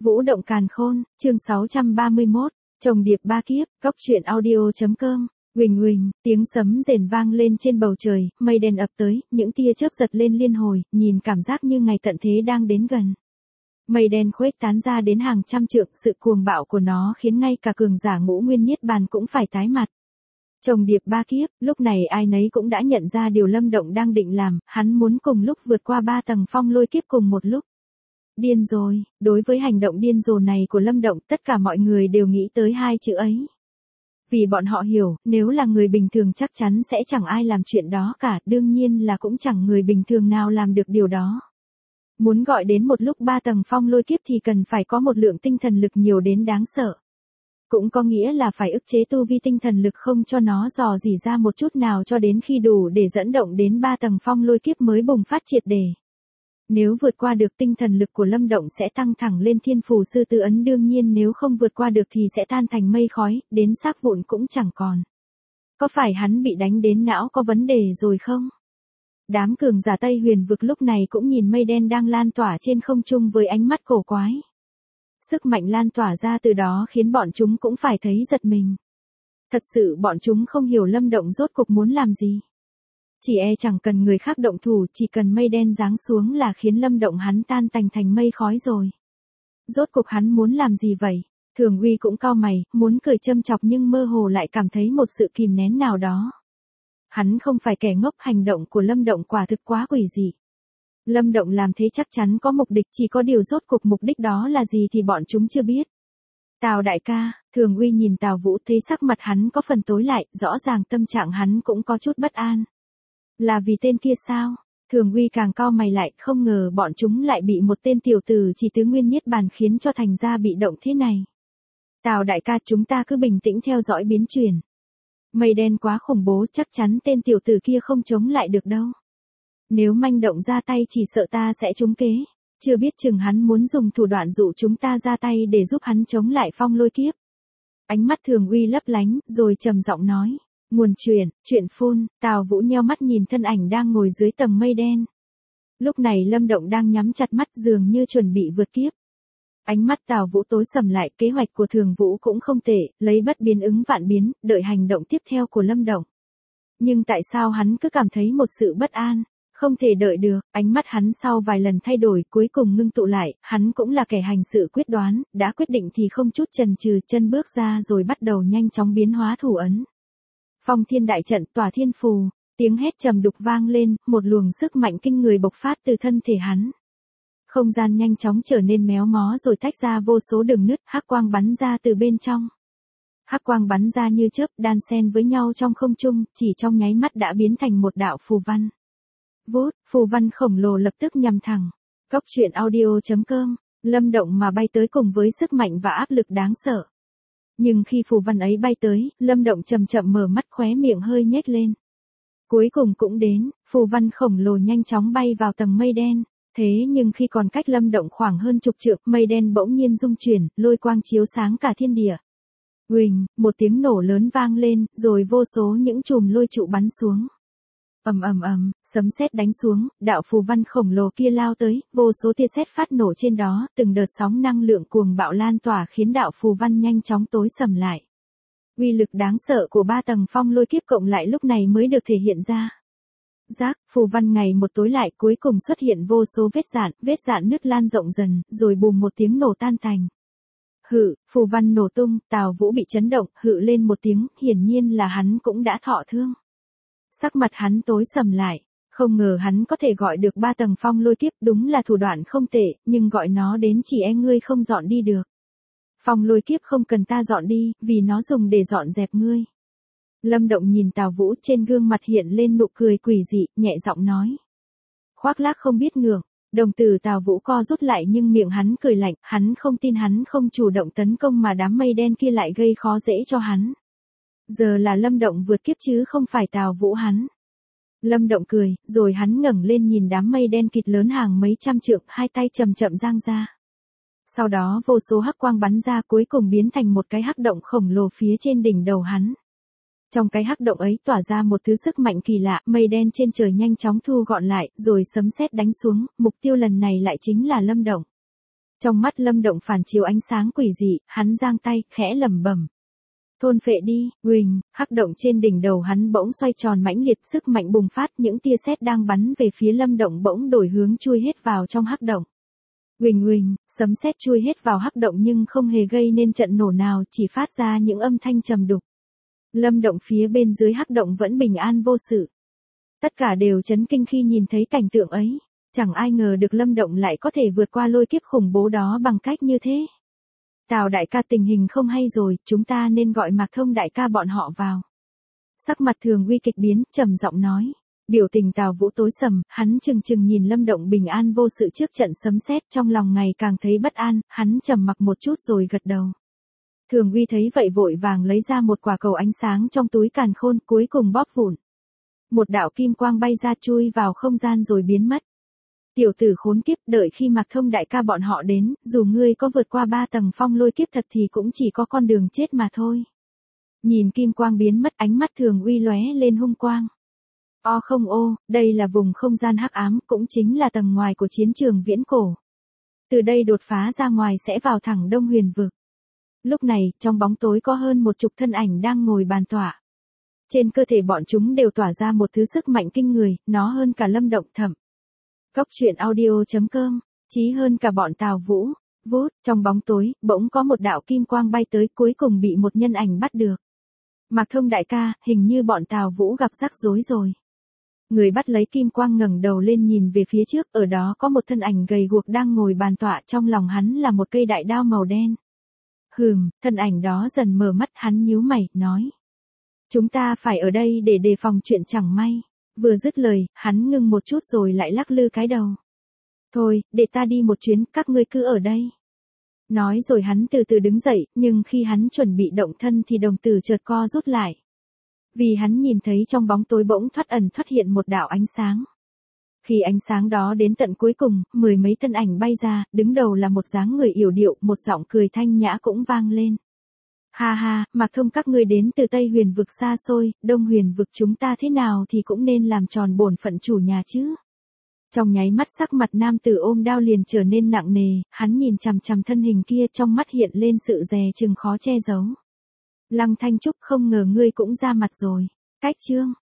Vũ động càn khôn, chương 631, Chồng điệp ba kiếp, góc truyện audio.com. Huỳnh huỳnh, tiếng sấm rền vang lên trên bầu trời, mây đen ập tới, những tia chớp giật lên liên hồi, nhìn cảm giác như ngày tận thế đang đến gần. Mây đen khuếch tán ra đến hàng trăm trượng, sự cuồng bạo của nó khiến ngay cả cường giả ngũ nguyên niết bàn cũng phải tái mặt. Chồng điệp ba kiếp, lúc này ai nấy cũng đã nhận ra điều Lâm Động đang định làm, hắn muốn cùng lúc vượt qua 3 tầng phong lôi kiếp cùng một lúc. Điên rồi, đối với hành động điên rồ này của Lâm Động tất cả mọi người đều nghĩ tới hai chữ ấy. Vì bọn họ hiểu, nếu là người bình thường chắc chắn sẽ chẳng ai làm chuyện đó cả, đương nhiên là cũng chẳng người bình thường nào làm được điều đó. Muốn gọi đến một lúc 3 tầng phong lôi kiếp thì cần phải có một lượng tinh thần lực nhiều đến đáng sợ. Cũng có nghĩa là phải ức chế tu vi tinh thần lực không cho nó dò dỉ ra một chút nào cho đến khi đủ để dẫn động đến 3 tầng phong lôi kiếp mới bùng phát triệt để. Nếu vượt qua được tinh thần lực của Lâm Động sẽ tăng thẳng lên thiên phù sư tử ấn, đương nhiên nếu không vượt qua được thì sẽ tan thành mây khói, đến xác vụn cũng chẳng còn. Có phải hắn bị đánh đến não có vấn đề rồi không? Đám cường giả Tây Huyền vực lúc này cũng nhìn mây đen đang lan tỏa trên không trung với ánh mắt cổ quái. Sức mạnh lan tỏa ra từ đó khiến bọn chúng cũng phải thấy giật mình. Thật sự bọn chúng không hiểu Lâm Động rốt cuộc muốn làm gì. Chỉ chẳng cần người khác động thủ, chỉ cần mây đen giáng xuống là khiến Lâm Động hắn tan tành thành mây khói rồi. Rốt cuộc hắn muốn làm gì vậy? Thường Uy cũng cau mày, muốn cười châm chọc nhưng mơ hồ lại cảm thấy một sự kìm nén nào đó. Hắn không phải kẻ ngốc, hành động của Lâm Động quả thực quá quỷ dị. Lâm Động làm thế chắc chắn có mục đích, chỉ có điều rốt cuộc mục đích đó là gì thì bọn chúng chưa biết. Tào đại ca, Thường Uy nhìn Tào Vũ thấy sắc mặt hắn có phần tối lại, rõ ràng tâm trạng hắn cũng có chút bất an. Là vì tên kia sao? Thường Uy càng cau mày lại, không ngờ bọn chúng lại bị một tên tiểu tử chỉ tứ nguyên niết bàn khiến cho thành ra bị động thế này. Tào đại ca, chúng ta cứ bình tĩnh theo dõi biến chuyển. Mây đen quá khủng bố, chắc chắn tên tiểu tử kia không chống lại được đâu. Nếu manh động ra tay chỉ sợ ta sẽ trúng kế. Chưa biết chừng hắn muốn dùng thủ đoạn dụ chúng ta ra tay để giúp hắn chống lại phong lôi kiếp. Ánh mắt Thường Uy lấp lánh, rồi trầm giọng nói. Nguồn chuyện phun, Tào Vũ nheo mắt nhìn thân ảnh đang ngồi dưới tầng mây đen. Lúc này Lâm Động đang nhắm chặt mắt dường như chuẩn bị vượt kiếp. Ánh mắt Tào Vũ tối sầm lại, kế hoạch của Thường Vũ cũng không tệ, lấy bất biến ứng vạn biến, đợi hành động tiếp theo của Lâm Động. Nhưng tại sao hắn cứ cảm thấy một sự bất an, không thể đợi được, ánh mắt hắn sau vài lần thay đổi cuối cùng ngưng tụ lại, hắn cũng là kẻ hành sự quyết đoán, đã quyết định thì không chút chần chừ, chân bước ra rồi bắt đầu nhanh chóng biến hóa thủ ấn. Phong thiên đại trận, tỏa thiên phù, tiếng hét trầm đục vang lên, một luồng sức mạnh kinh người bộc phát từ thân thể hắn. Không gian nhanh chóng trở nên méo mó rồi tách ra vô số đường nứt, hắc quang bắn ra từ bên trong. Hắc quang bắn ra như chớp, đan xen với nhau trong không trung, chỉ trong nháy mắt đã biến thành một đạo phù văn. Vút, phù văn khổng lồ lập tức nhằm thẳng. Góc truyện audio.com, Lâm Động mà bay tới cùng với sức mạnh và áp lực đáng sợ. Nhưng khi phù văn ấy bay tới, Lâm Động chậm chậm mở mắt, khóe miệng hơi nhếch lên. Cuối cùng cũng đến, phù văn khổng lồ nhanh chóng bay vào tầng mây đen. Thế nhưng khi còn cách Lâm Động khoảng hơn chục trượng, mây đen bỗng nhiên rung chuyển, lôi quang chiếu sáng cả thiên địa. Huỳnh, một tiếng nổ lớn vang lên, rồi vô số những chùm lôi trụ bắn xuống. Ầm ầm ầm, sấm sét đánh xuống, đạo phù văn khổng lồ kia lao tới, vô số tia sét phát nổ trên đó, từng đợt sóng năng lượng cuồng bạo lan tỏa khiến đạo phù văn nhanh chóng tối sầm lại. Uy lực đáng sợ của 3 tầng phong lôi kiếp cộng lại lúc này mới được thể hiện ra. Rác, phù văn ngày một tối lại, cuối cùng xuất hiện vô số vết dạn nứt lan rộng dần, rồi bùm một tiếng nổ tan tành. Hự, phù văn nổ tung, Tào Vũ bị chấn động, hự lên một tiếng, hiển nhiên là hắn cũng đã thọ thương. Sắc mặt hắn tối sầm lại, không ngờ hắn có thể gọi được 3 tầng phong lôi kiếp, đúng là thủ đoạn không tệ, nhưng gọi nó đến chỉ ngươi không dọn đi được. Phong lôi kiếp không cần ta dọn đi, vì nó dùng để dọn dẹp ngươi. Lâm Động nhìn Tào Vũ, trên gương mặt hiện lên nụ cười quỷ dị, nhẹ giọng nói. Khoác lác không biết ngượng, đồng tử Tào Vũ co rút lại nhưng miệng hắn cười lạnh, hắn không tin hắn không chủ động tấn công mà đám mây đen kia lại gây khó dễ cho hắn. Giờ là Lâm Động vượt kiếp chứ không phải Tào Vũ hắn. Lâm Động cười, rồi hắn ngẩng lên nhìn đám mây đen kịt lớn hàng mấy trăm trượng, hai tay chậm chậm giang ra. Sau đó vô số hắc quang bắn ra, cuối cùng biến thành một cái hắc động khổng lồ phía trên đỉnh đầu hắn. Trong cái hắc động ấy tỏa ra một thứ sức mạnh kỳ lạ, mây đen trên trời nhanh chóng thu gọn lại, rồi sấm sét đánh xuống, mục tiêu lần này lại chính là Lâm Động. Trong mắt Lâm Động phản chiếu ánh sáng quỷ dị, hắn giang tay, khẽ lẩm bẩm. Thôn phệ đi, huỳnh, hắc động trên đỉnh đầu hắn bỗng xoay tròn mãnh liệt, sức mạnh bùng phát, những tia sét đang bắn về phía Lâm Động bỗng đổi hướng chui hết vào trong hắc động. Huỳnh huỳnh, sấm sét chui hết vào hắc động nhưng không hề gây nên trận nổ nào, chỉ phát ra những âm thanh trầm đục. Lâm Động phía bên dưới hắc động vẫn bình an vô sự. Tất cả đều chấn kinh khi nhìn thấy cảnh tượng ấy. Chẳng ai ngờ được Lâm Động lại có thể vượt qua lôi kiếp khủng bố đó bằng cách như thế. Tào đại ca, tình hình không hay rồi, chúng ta nên gọi Mạc Thông đại ca bọn họ vào. Sắc mặt Thường Uy kịch biến, trầm giọng nói. Biểu tình Tào Vũ tối sầm, hắn chừng chừng nhìn Lâm Động bình an vô sự trước trận sấm sét, trong lòng ngày càng thấy bất an, hắn trầm mặc một chút rồi gật đầu. Thường Uy thấy vậy vội vàng lấy ra một quả cầu ánh sáng trong túi càn khôn, cuối cùng bóp vụn. Một đạo kim quang bay ra chui vào không gian rồi biến mất. Tiểu tử khốn kiếp, đợi khi Mạc Thông đại ca bọn họ đến, dù ngươi có vượt qua 3 tầng phong lôi kiếp thật thì cũng chỉ có con đường chết mà thôi. Nhìn kim quang biến mất, ánh mắt Thường Uy lóe lên hung quang. O không ô, đây là vùng không gian hắc ám, cũng chính là tầng ngoài của chiến trường viễn cổ. Từ đây đột phá ra ngoài sẽ vào thẳng Đông Huyền vực. Lúc này, trong bóng tối có hơn 10 thân ảnh đang ngồi bàn tọa. Trên cơ thể bọn chúng đều tỏa ra một thứ sức mạnh kinh người, nó hơn cả Lâm Động thậm. Cốc truyện audio.com, chí hơn cả bọn Tào Vũ. Vút, trong bóng tối, bỗng có một đạo kim quang bay tới, cuối cùng bị một nhân ảnh bắt được. Mạc Thông đại ca, hình như bọn Tào Vũ gặp rắc rối rồi. Người bắt lấy kim quang ngẩng đầu lên nhìn về phía trước, ở đó có một thân ảnh gầy guộc đang ngồi bàn tọa, trong lòng hắn là một cây đại đao màu đen. Thân ảnh đó dần mở mắt, hắn nhíu mày, nói. Chúng ta phải ở đây để đề phòng chuyện chẳng may. Vừa dứt lời, hắn ngưng một chút rồi lại lắc lư cái đầu. Thôi, để ta đi một chuyến, các ngươi cứ ở đây. Nói rồi hắn từ từ đứng dậy, nhưng khi hắn chuẩn bị động thân thì đồng tử chợt co rút lại. Vì hắn nhìn thấy trong bóng tối bỗng thoát ẩn thoát hiện một đạo ánh sáng. Khi ánh sáng đó đến tận cuối cùng, 10 mấy thân ảnh bay ra, đứng đầu là một dáng người yểu điệu, một giọng cười thanh nhã cũng vang lên. Ha ha, Mạc Thông các ngươi đến từ Tây Huyền vực xa xôi, Đông Huyền vực chúng ta thế nào thì cũng nên làm tròn bổn phận chủ nhà chứ. Trong nháy mắt sắc mặt nam tử ôm đao liền trở nên nặng nề, hắn nhìn chằm chằm thân hình kia, trong mắt hiện lên sự dè chừng khó che giấu. Lăng Thanh Trúc, không ngờ ngươi cũng ra mặt rồi. Cách chương